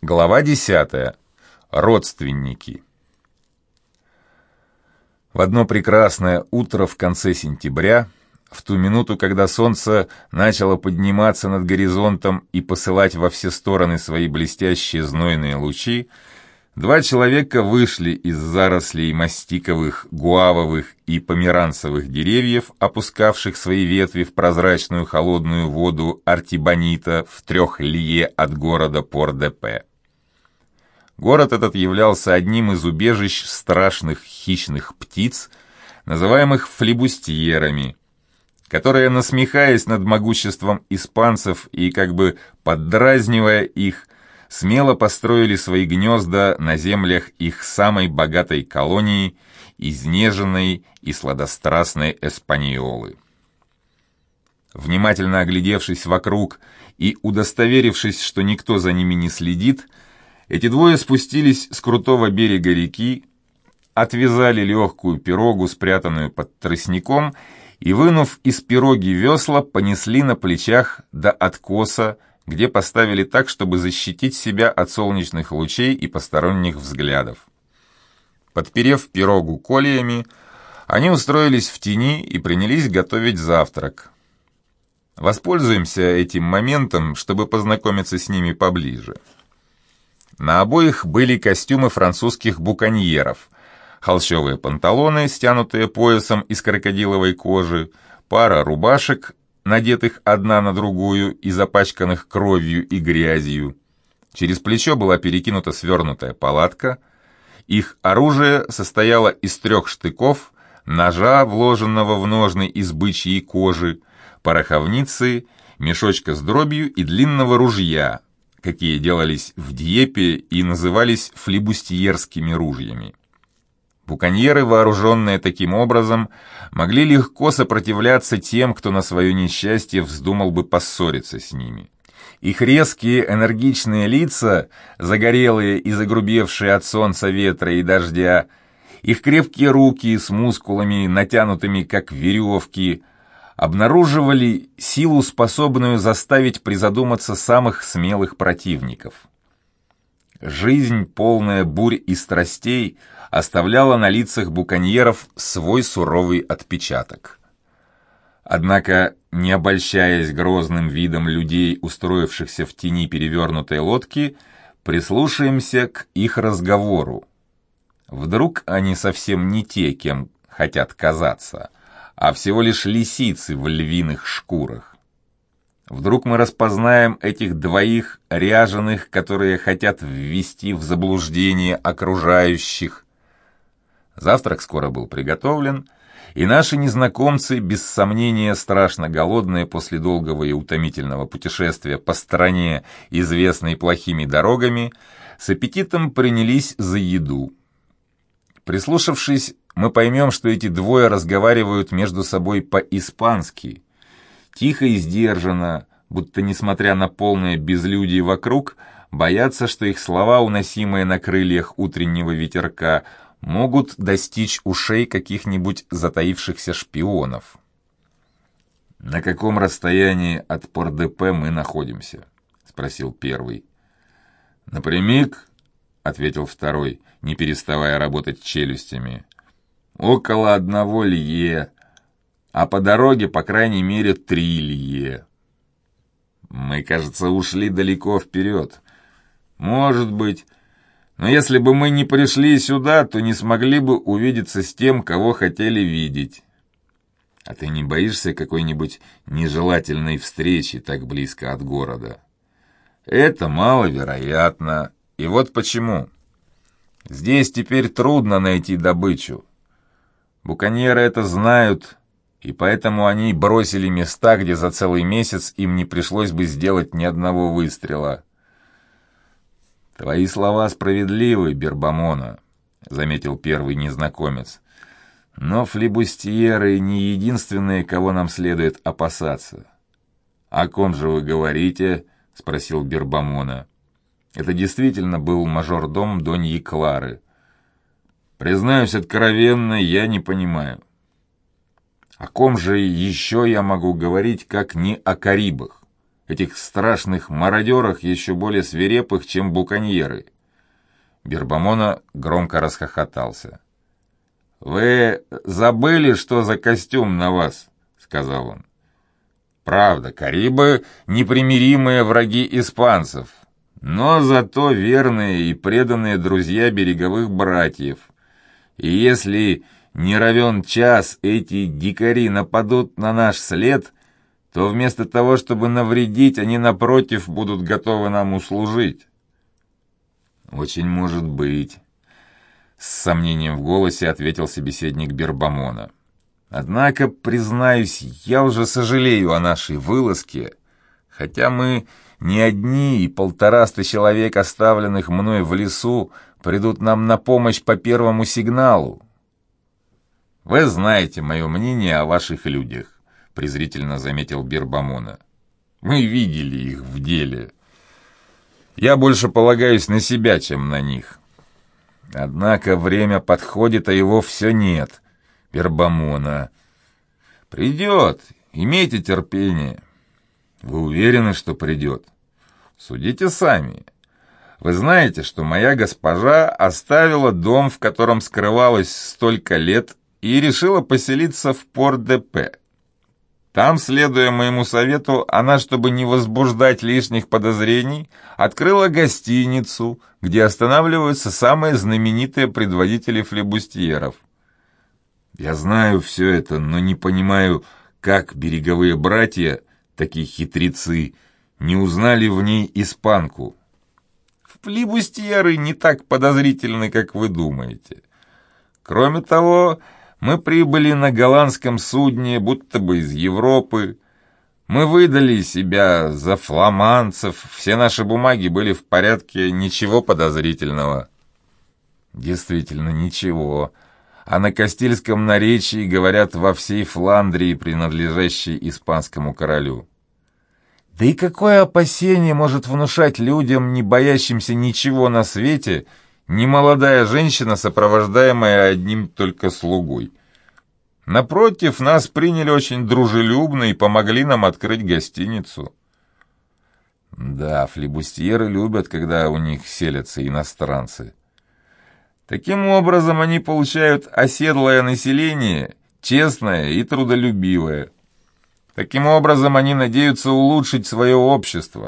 Глава 10. Родственники. В одно прекрасное утро в конце сентября, в ту минуту, когда солнце начало подниматься над горизонтом и посылать во все стороны свои блестящие знойные лучи, два человека вышли из зарослей мастиковых, гуавовых и померанцевых деревьев, опускавших свои ветви в прозрачную холодную воду Артибонита в 3 лье от города Пор-де-Пе. Город этот являлся одним из убежищ страшных хищных птиц, называемых флибустьерами, которые, насмехаясь над могуществом испанцев и как бы поддразнивая их, смело построили свои гнезда на землях их самой богатой колонии, изнеженной и сладострастной Эспаньолы. Внимательно оглядевшись вокруг и удостоверившись, что никто за ними не следит, эти двое спустились с крутого берега реки, отвязали легкую пирогу, спрятанную под тростником, и, вынув из пироги весла, понесли на плечах до откоса, где поставили так, чтобы защитить себя от солнечных лучей и посторонних взглядов. Подперев пирогу кольями, они устроились в тени и принялись готовить завтрак. Воспользуемся этим моментом, чтобы познакомиться с ними поближе. На обоих были костюмы французских буконьеров, холщовые панталоны, стянутые поясом из крокодиловой кожи, пара рубашек, надетых одна на другую и запачканных кровью и грязью. Через плечо была перекинута свернутая палатка. Их оружие состояло из 3 штыков, ножа, вложенного в ножны из бычьей кожи, пороховницы, мешочка с дробью и длинного ружья, какие делались в Дьеппе и назывались флибустьерскими ружьями. Буконьеры, вооруженные таким образом, могли легко сопротивляться тем, кто на свое несчастье вздумал бы поссориться с ними. Их резкие, энергичные лица, загорелые и загрубевшие от солнца, ветра и дождя, их крепкие руки с мускулами, натянутыми как веревки, обнаруживали силу, способную заставить призадуматься самых смелых противников. Жизнь, полная бурь и страстей, оставляла на лицах буконьеров свой суровый отпечаток. Однако, не обольщаясь грозным видом людей, устроившихся в тени перевернутой лодки, прислушаемся к их разговору. Вдруг они совсем не те, кем хотят казаться, а всего лишь лисицы в львиных шкурах. Вдруг мы распознаем этих двоих ряженых, которые хотят ввести в заблуждение окружающих. Завтрак скоро был приготовлен, и наши незнакомцы, без сомнения страшно голодные после долгого и утомительного путешествия по стране, известной плохими дорогами, с аппетитом принялись за еду. Прислушавшись, мы поймем, что эти двое разговаривают между собой по-испански, тихо и сдержанно, будто, несмотря на полное безлюдие вокруг, боятся, что их слова, уносимые на крыльях утреннего ветерка, могут достичь ушей каких-нибудь затаившихся шпионов. «На каком расстоянии от Пор-де-Пе мы находимся?» — спросил первый. «Напрямик?» — ответил второй, не переставая работать челюстями. «Около 1 лье, а по дороге, по крайней мере, 3 лье. Мы, кажется, ушли далеко вперед. Может быть, но если бы мы не пришли сюда, то не смогли бы увидеться с тем, кого хотели видеть. А ты не боишься какой-нибудь нежелательной встречи так близко от города? Это маловероятно, и вот почему. Здесь теперь трудно найти добычу. Буконьеры это знают, и поэтому они бросили места, где за целый месяц им не пришлось бы сделать ни одного выстрела. «Твои слова справедливы, Бербамона», — заметил первый незнакомец. «Но флибустьеры не единственные, кого нам следует опасаться». «О ком же вы говорите?» — спросил Бербамона. Это действительно был мажордом Доньи Клары. «Признаюсь откровенно, я не понимаю». «О ком же еще я могу говорить, как не о Карибах? этих страшных мародерах, еще более свирепых, чем буконьеры». Бербамона громко расхохотался. «Вы забыли, что за костюм на вас?» — сказал он. «Правда, карибы — непримиримые враги испанцев, но зато верные и преданные друзья береговых братьев. И если не равен час эти дикари нападут на наш след, то вместо того, чтобы навредить, они, напротив, будут готовы нам услужить». «Очень может быть», — с сомнением в голосе ответил собеседник Бербамона. «Однако, признаюсь, я уже сожалею о нашей вылазке, хотя мы не одни, и 150 человек, оставленных мной в лесу, придут нам на помощь по первому сигналу». «Вы знаете мое мнение о ваших людях», — презрительно заметил Бербамона. «Мы видели их в деле. Я больше полагаюсь на себя, чем на них. Однако время подходит, а его все нет. Бербамона. Придет, имейте терпение». «Вы уверены, что придет?» «Судите сами. Вы знаете, что моя госпожа оставила дом, в котором скрывалась столько лет, и решила поселиться в Порт-де-Пе. Там, следуя моему совету, она, чтобы не возбуждать лишних подозрений, открыла гостиницу, где останавливаются самые знаменитые предводители флебустьеров. Я знаю все это, но не понимаю, как береговые братья, такие хитрецы, не узнали в ней испанку. Флебустьеры не так подозрительны, как вы думаете. Кроме того, мы прибыли на голландском судне, будто бы из Европы. Мы выдали себя за фламандцев, все наши бумаги были в порядке, ничего подозрительного». «Действительно, ничего. А на кастильском наречии говорят во всей Фландрии, принадлежащей испанскому королю». «Да и какое опасение может внушать людям, не боящимся ничего на свете, немолодая женщина, сопровождаемая одним только слугой? Напротив, нас приняли очень дружелюбно и помогли нам открыть гостиницу». «Да, флебустьеры любят, когда у них селятся иностранцы. Таким образом, они получают оседлое население, честное и трудолюбивое. Таким образом, они надеются улучшить свое общество».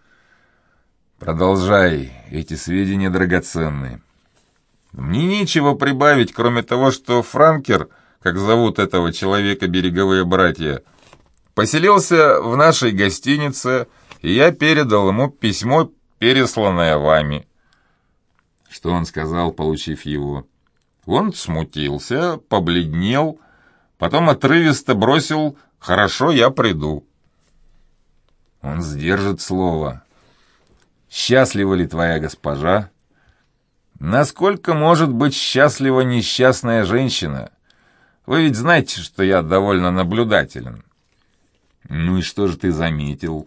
«Продолжай, эти сведения драгоценны». «Мне нечего прибавить, кроме того, что Франкер, как зовут этого человека береговые братья, поселился в нашей гостинице, и я передал ему письмо, пересланное вами». «Что он сказал, получив его?» «Он смутился, побледнел, потом отрывисто бросил: «Хорошо, я приду». «Он сдержит слово. Счастлива ли твоя госпожа?» «Насколько может быть счастлива несчастная женщина? Вы ведь знаете, что я довольно наблюдателен». «Ну и что же ты заметил?»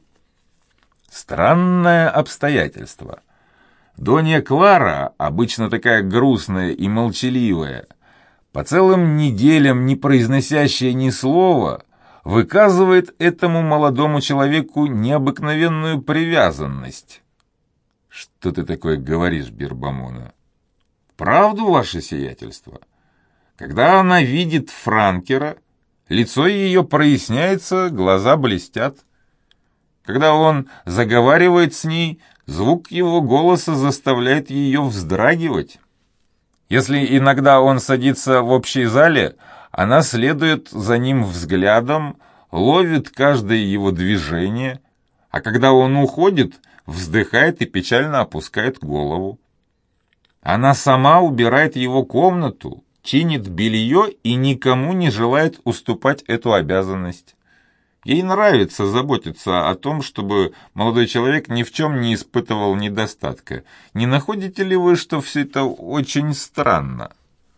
«Странное обстоятельство. Донья Клара, обычно такая грустная и молчаливая, по целым неделям не произносящая ни слова, выказывает этому молодому человеку необыкновенную привязанность». «Что ты такое говоришь, Бербамона?» «Правду, ваше сиятельство. Когда она видит Франкера, лицо ее проясняется, глаза блестят. Когда он заговаривает с ней, звук его голоса заставляет ее вздрагивать. Если иногда он садится в общей зале, она следует за ним взглядом, ловит каждое его движение, а когда он уходит, вздыхает и печально опускает голову. Она сама убирает его комнату, чинит белье и никому не желает уступать эту обязанность. Ей нравится заботиться о том, чтобы молодой человек ни в чем не испытывал недостатка. Не находите ли вы, что все это очень странно?»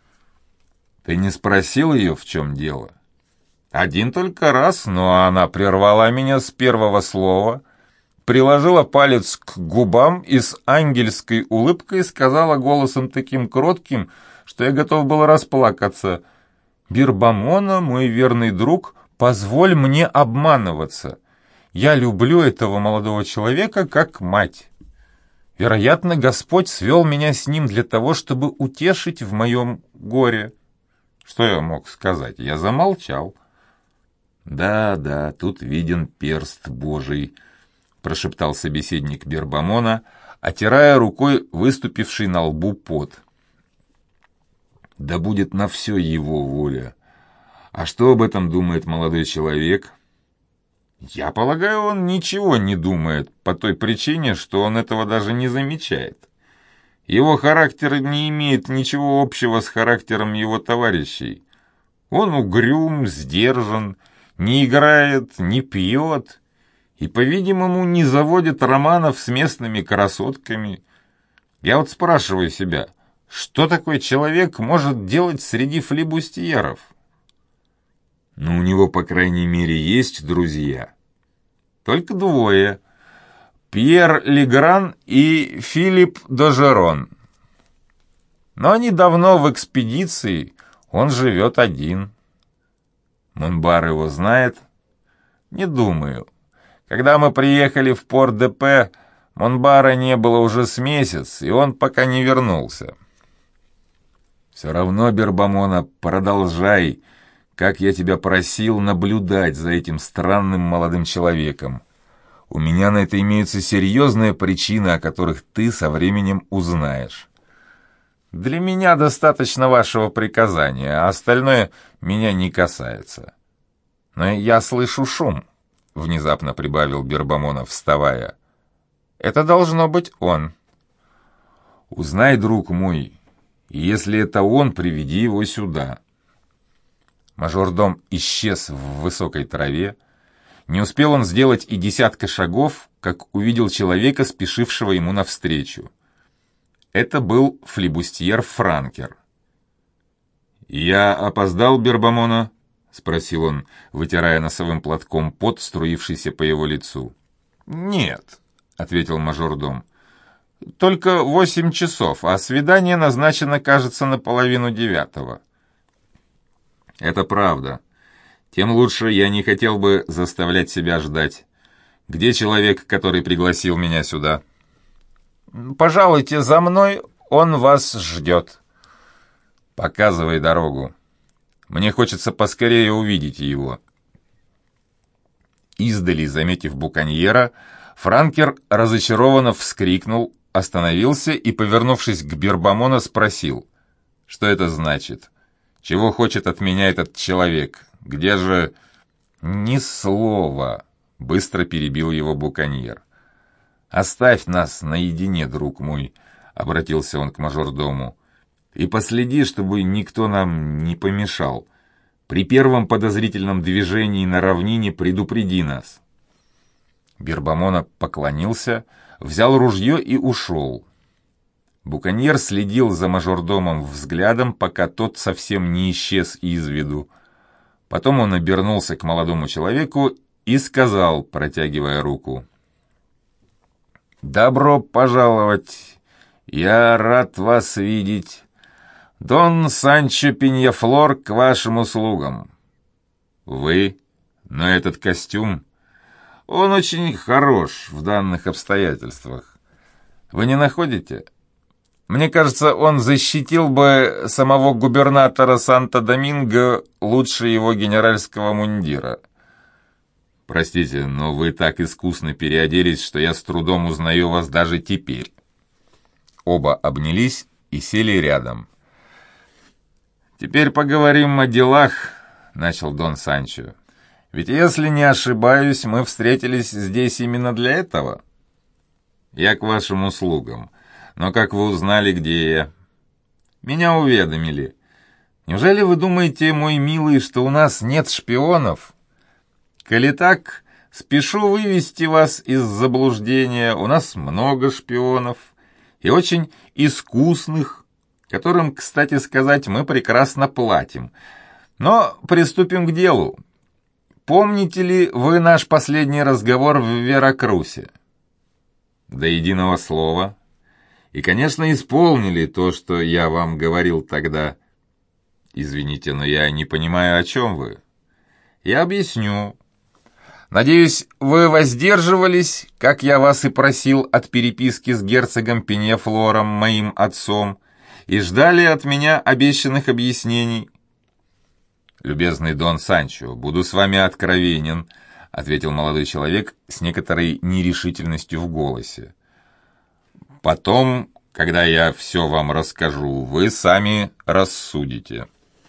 «Ты не спросил ее, в чем дело?» «Один только раз, но она прервала меня с первого слова, приложила палец к губам и с ангельской улыбкой сказала голосом таким кротким, что я готов был расплакаться: «Бербамона, мой верный друг, позволь мне обманываться. я люблю этого молодого человека как мать. Вероятно, Господь свел меня с ним для того, чтобы утешить в моем горе». Что я мог сказать? Я замолчал. «Да, тут виден перст Божий», — прошептал собеседник Бербамона, отирая рукой выступивший на лбу пот. «Да будет на все его воля. А что об этом думает молодой человек?» «Я полагаю, он ничего не думает, по той причине, что он этого даже не замечает. Его характер не имеет ничего общего с характером его товарищей. Он угрюм, сдержан, не играет, не пьет и, по-видимому, не заводит романов с местными красотками. Я вот спрашиваю себя, что такой человек может делать среди флибустьеров?» «Но у него, по крайней мере, есть друзья». «Только двое. Пьер Легран и Филипп Дожерон. Но они давно в экспедиции, он живет один». «Монбар его знает?» «Не думаю. Когда мы приехали в Порт-де-Пе, Монбара не было уже с месяц, и он пока не вернулся». «Все равно, Бербамона, продолжай, как я тебя просил, наблюдать за этим странным молодым человеком. У меня на это имеются серьезные причины, о которых ты со временем узнаешь». «Для меня достаточно вашего приказания, а остальное меня не касается». «Но я слышу шум», — внезапно прибавил Бербамонов, вставая. «Это должно быть он». «Узнай, друг мой, и если это он, приведи его сюда». Мажордом исчез в высокой траве. Не успел он сделать и десятка шагов, как увидел человека, спешившего ему навстречу. Это был флибустьер Франкер. «Я опоздал, Бербамона?» — спросил он, вытирая носовым платком пот, струившийся по его лицу. «Нет», — ответил мажордом. «Только 8 часов, а свидание назначено, кажется, на 8:30». «Это правда. Тем лучше, я не хотел бы заставлять себя ждать. Где человек, который пригласил меня сюда?» «Пожалуйте за мной, он вас ждет». «Показывай дорогу. Мне хочется поскорее увидеть его». Издали, заметив буконьера, Франкер разочарованно вскрикнул, остановился и, повернувшись к Бербамона, спросил: «Что это значит? Чего хочет от меня этот человек? Где же...» «Ни слова», — быстро перебил его буконьер. «Оставь нас наедине, друг мой», — обратился он к мажордому, «и последи, чтобы никто нам не помешал. При первом подозрительном движении на равнине предупреди нас». Бербамона поклонился, взял ружье и ушел. Буконьер следил за мажордомом взглядом, пока тот совсем не исчез из виду. Потом он обернулся к молодому человеку и сказал, протягивая руку: «Добро пожаловать! Я рад вас видеть. Дон Санчо Пиньяфлор к вашим услугам». «Вы? Но этот костюм...» «Он очень хорош в данных обстоятельствах. Вы не находите? Мне кажется, он защитил бы самого губернатора Санто-Доминго лучше его генеральского мундира». «Простите, но вы так искусно переоделись, что я с трудом узнаю вас даже теперь». Оба обнялись и сели рядом. «Теперь поговорим о делах», — начал Дон Санчо. «Ведь, если не ошибаюсь, мы встретились здесь именно для этого». «Я к вашим услугам. Но как вы узнали, где я?» «Меня уведомили. Неужели вы думаете, мой милый, что у нас нет шпионов? Коли так, спешу вывести вас из заблуждения. У нас много шпионов, и очень искусных, которым, кстати сказать, мы прекрасно платим. Но приступим к делу. Помните ли вы наш последний разговор в Веракрусе?» «До единого слова. И, конечно, исполнили то, что я вам говорил тогда». «Извините, но я не понимаю, о чем вы». «Я объясню. Надеюсь, вы воздерживались, как я вас и просил, от переписки с герцогом Пеньяфлором, моим отцом, и ждали от меня обещанных объяснений». «Любезный Дон Санчо, буду с вами откровенен», — ответил молодой человек с некоторой нерешительностью в голосе. «Потом, когда я все вам расскажу, вы сами рассудите».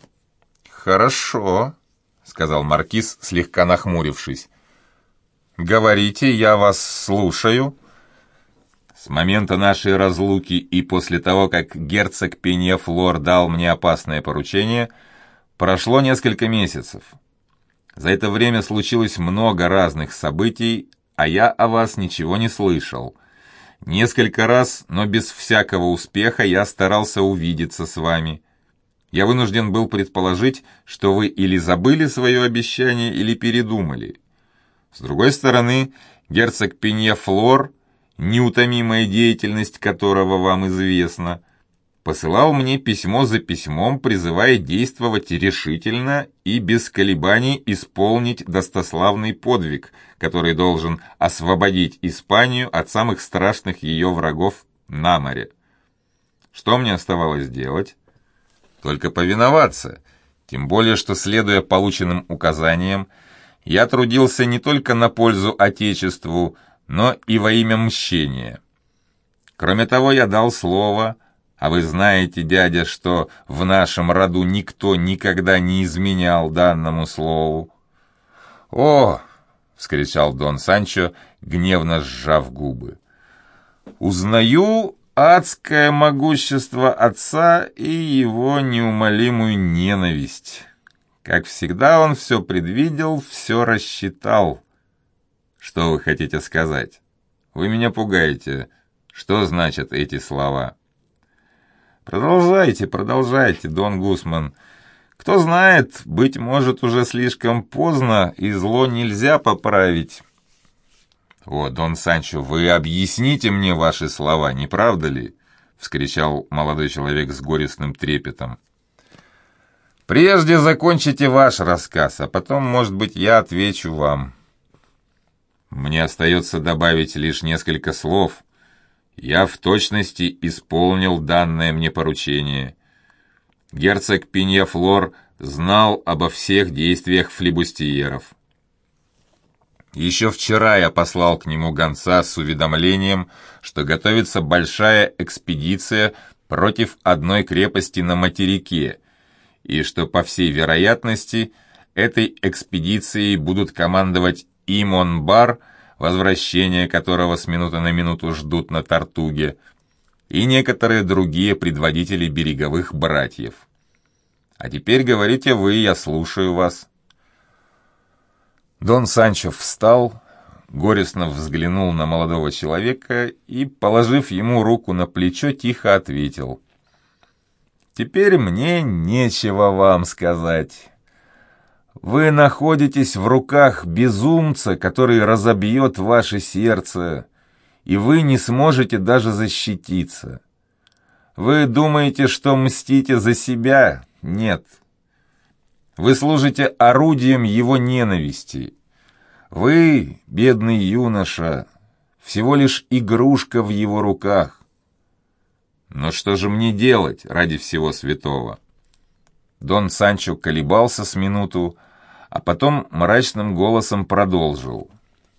«Хорошо», — сказал маркиз, слегка нахмурившись. «Говорите, я вас слушаю». «С момента нашей разлуки и после того, как герцог Пеньяфлор дал мне опасное поручение, прошло несколько месяцев. За это время случилось много разных событий, а я о вас ничего не слышал. Несколько раз, но без всякого успеха, я старался увидеться с вами. Я вынужден был предположить, что вы или забыли свое обещание, или передумали. С другой стороны, герцог Пеньяфлор, неутомимая деятельность которого вам известна, посылал мне письмо за письмом, призывая действовать решительно и без колебаний исполнить достославный подвиг, который должен освободить Испанию от самых страшных ее врагов на море. Что мне оставалось делать? Только повиноваться, тем более, что, следуя полученным указаниям, я трудился не только на пользу Отечеству, но и во имя мщения. Кроме того, я дал слово, а вы знаете, дядя, что в нашем роду никто никогда не изменял данному слову. «О!» — вскричал Дон Санчо, гневно сжав губы. «Узнаю адское могущество отца и его неумолимую ненависть. Как всегда, он все предвидел, все рассчитал. Что вы хотите сказать? Вы меня пугаете. Что значат эти слова?» «Продолжайте, продолжайте, Дон Гусман. Кто знает, быть может, уже слишком поздно, и зло нельзя поправить». «О, Дон Санчо, вы объясните мне ваши слова, не правда ли?» — вскричал молодой человек с горестным трепетом. «Прежде закончите ваш рассказ, а потом, может быть, я отвечу вам». «Мне остается добавить лишь несколько слов. Я в точности исполнил данное мне поручение. Герцог Пеньяфлор знал обо всех действиях флибустьеров. Еще вчера я послал к нему гонца с уведомлением, что готовится большая экспедиция против одной крепости на материке, и что, по всей вероятности, этой экспедицией будут командовать Имон-Бар, возвращение которого с минуты на минуту ждут на Тартуге, и некоторые другие предводители береговых братьев. А теперь говорите вы, я слушаю вас». Дон Санчо встал, горестно взглянул на молодого человека и, положив ему руку на плечо, тихо ответил: «Теперь мне нечего вам сказать. Вы находитесь в руках безумца, который разобьет ваше сердце, и вы не сможете даже защититься. Вы думаете, что мстите за себя? Нет. Вы служите орудием его ненависти. Вы, бедный юноша, всего лишь игрушка в его руках. Но что же мне делать ради всего святого?» Дон Санчо колебался с минуту, а потом мрачным голосом продолжил: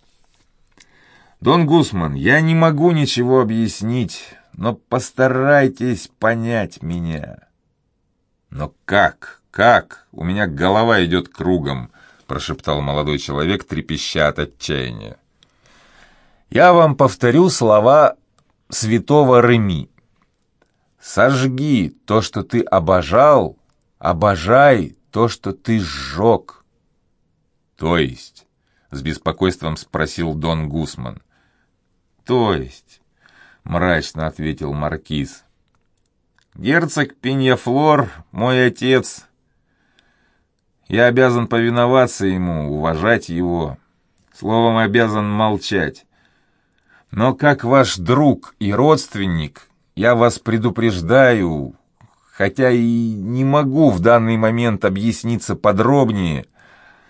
«Дон Гусман, я не могу ничего объяснить, но постарайтесь понять меня». «Но как? Как? У меня голова идет кругом», — прошептал молодой человек, трепеща от отчаяния. «Я вам повторю слова святого Реми. Сожги то, что ты обожал, обожай то, что ты сжег». «То есть?» — с беспокойством спросил Дон Гусман. «То есть?» — мрачно ответил маркиз. «Герцог Пеньяфлор — мой отец. Я обязан повиноваться ему, уважать его, словом, обязан молчать. Но как ваш друг и родственник я вас предупреждаю, хотя и не могу в данный момент объясниться подробнее,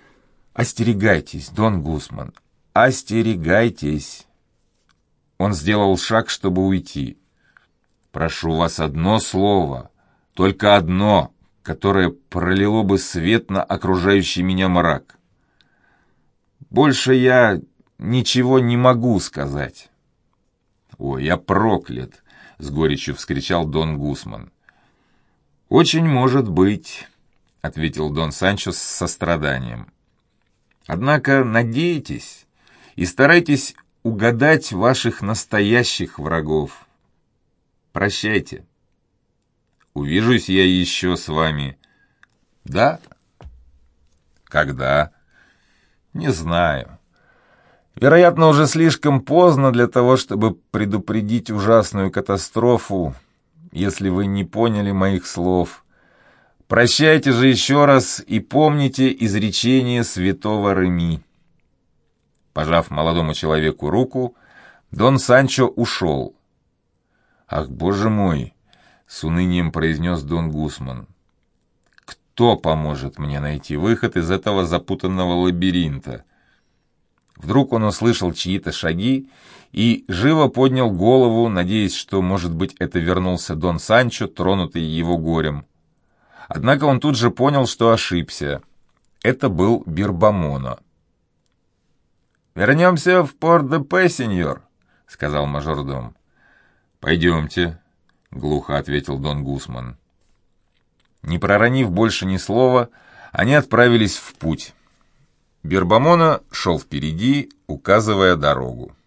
«Остерегайтесь, Дон Гусман, остерегайтесь!» Он сделал шаг, чтобы уйти. «Прошу вас, одно слово, только одно, которое пролило бы свет на окружающий меня мрак. Больше я ничего не могу сказать». «Ой, я проклят!» — с горечью вскричал Дон Гусман. «Очень может быть», — ответил Дон Санчо с состраданием. «Однако надейтесь и старайтесь угадать ваших настоящих врагов. Прощайте. Увижусь я еще с вами». «Да?» «Когда?» «Не знаю. Вероятно, уже слишком поздно для того, чтобы предупредить ужасную катастрофу, если вы не поняли моих слов. Прощайте же еще раз и помните изречение святого Реми». Пожав молодому человеку руку, Дон Санчо ушел. «Ах, боже мой!» — с унынием произнес Дон Гусман. «Кто поможет мне найти выход из этого запутанного лабиринта?» Вдруг он услышал чьи-то шаги и живо поднял голову, надеясь, что, может быть, это вернулся Дон Санчо, тронутый его горем. Однако он тут же понял, что ошибся. Это был Бирбамоно. «Вернемся в Порт-де-Пе, сеньор», — сказал мажордом. «Пойдемте», — глухо ответил Дон Гусман. Не проронив больше ни слова, они отправились в путь. Бирбамоно шел впереди, указывая дорогу.